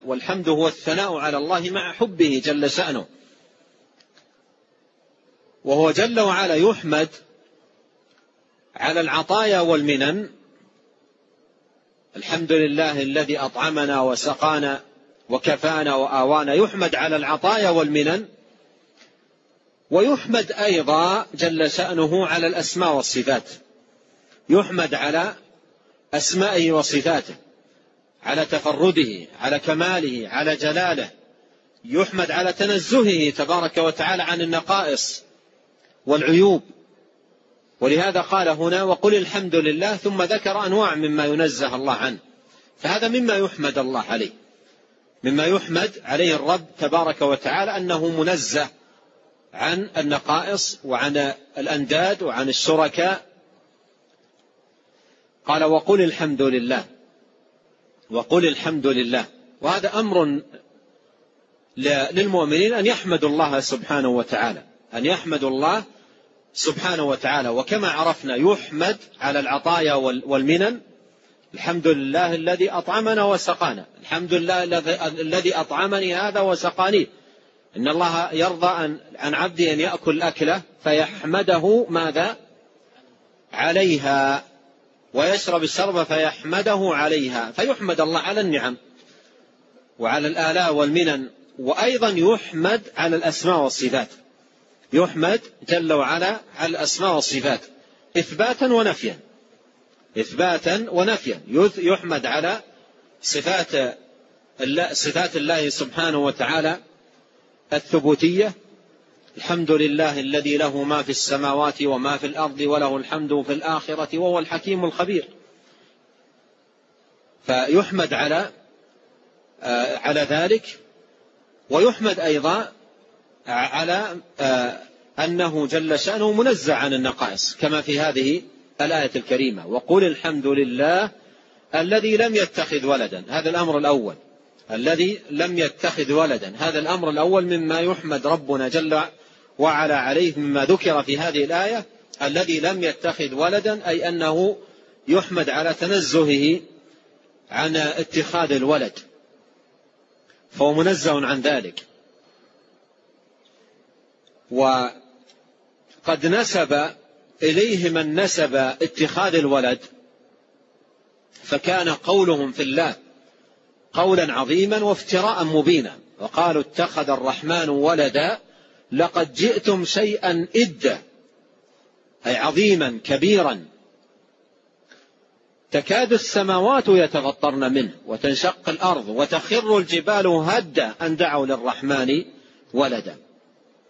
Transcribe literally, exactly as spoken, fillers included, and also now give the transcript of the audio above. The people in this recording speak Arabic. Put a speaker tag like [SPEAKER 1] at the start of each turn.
[SPEAKER 1] والحمد هو الثناء على الله مع حبه جل شأنه، وهو جل وعلا يحمد على العطايا والمنن. الحمد لله الذي أطعمنا وسقانا وكفانا وآوانا، يحمد على العطايا والمنن، ويحمد أيضا جل شأنه على الأسماء والصفات، يحمد على أسمائه وصفاته، على تفرده، على كماله، على جلاله، يحمد على تنزهه تبارك وتعالى عن النقائص والعيوب. ولهذا قال هنا وقل الحمد لله، ثم ذكر أنواع مما ينزه الله عنه، فهذا مما يحمد الله عليه، مما يحمد عليه الرب تبارك وتعالى أنه منزه عن النقائص وعن الأنداد وعن الشركاء. قال وقل الحمد لله، وقل الحمد لله، وهذا أمر للمؤمنين أن يحمدوا الله سبحانه وتعالى، أن يحمدوا الله سبحانه وتعالى. وكما عرفنا يحمد على العطايا والمنن، الحمد لله الذي أطعمنا وسقانا، الحمد لله الذي أطعمني هذا وسقاني. إن الله يرضى عن عبده أن يأكل أكله فيحمده ماذا عليها، ويشرب الشرب فيحمده عليها، فيحمد الله على النعم وعلى الآلاء والمنن، وأيضا يحمد على الأسماء والصفات، يحمد جل وعلا على الأسماء والصفات إثباتا ونفيا، إثباتا ونفيا، يحمد على صفات الله، صفات الله سبحانه وتعالى الثبوتية، الحمد لله الذي له ما في السماوات وما في الأرض وله الحمد في الآخرة وهو الحكيم الخبير. فيحمد على على ذلك، ويحمد أيضا على أنه جل شأنه منزه عن النقائص، كما في هذه الآية الكريمة وقل الحمد لله الذي لم يتخذ ولدا. هذا الأمر الأول، الذي لم يتخذ ولدا، هذا الأمر الأول مما يحمد ربنا جل وعلا عليه، مما ذكر في هذه الآية الذي لم يتخذ ولدا، أي أنه يحمد على تنزهه عن اتخاذ الولد، فهو منزه عن ذلك. وقد نسب إليه من نسب اتخاذ الولد، فكان قولهم في الله قولا عظيما وافتراء مبينا، وقالوا اتخذ الرحمن ولدا لقد جئتم شيئا إدا، أي عظيما كبيرا، تكاد السماوات يتفطرن منه وتنشق الأرض وتخر الجبال هدا أن دعوا للرحمن ولدا.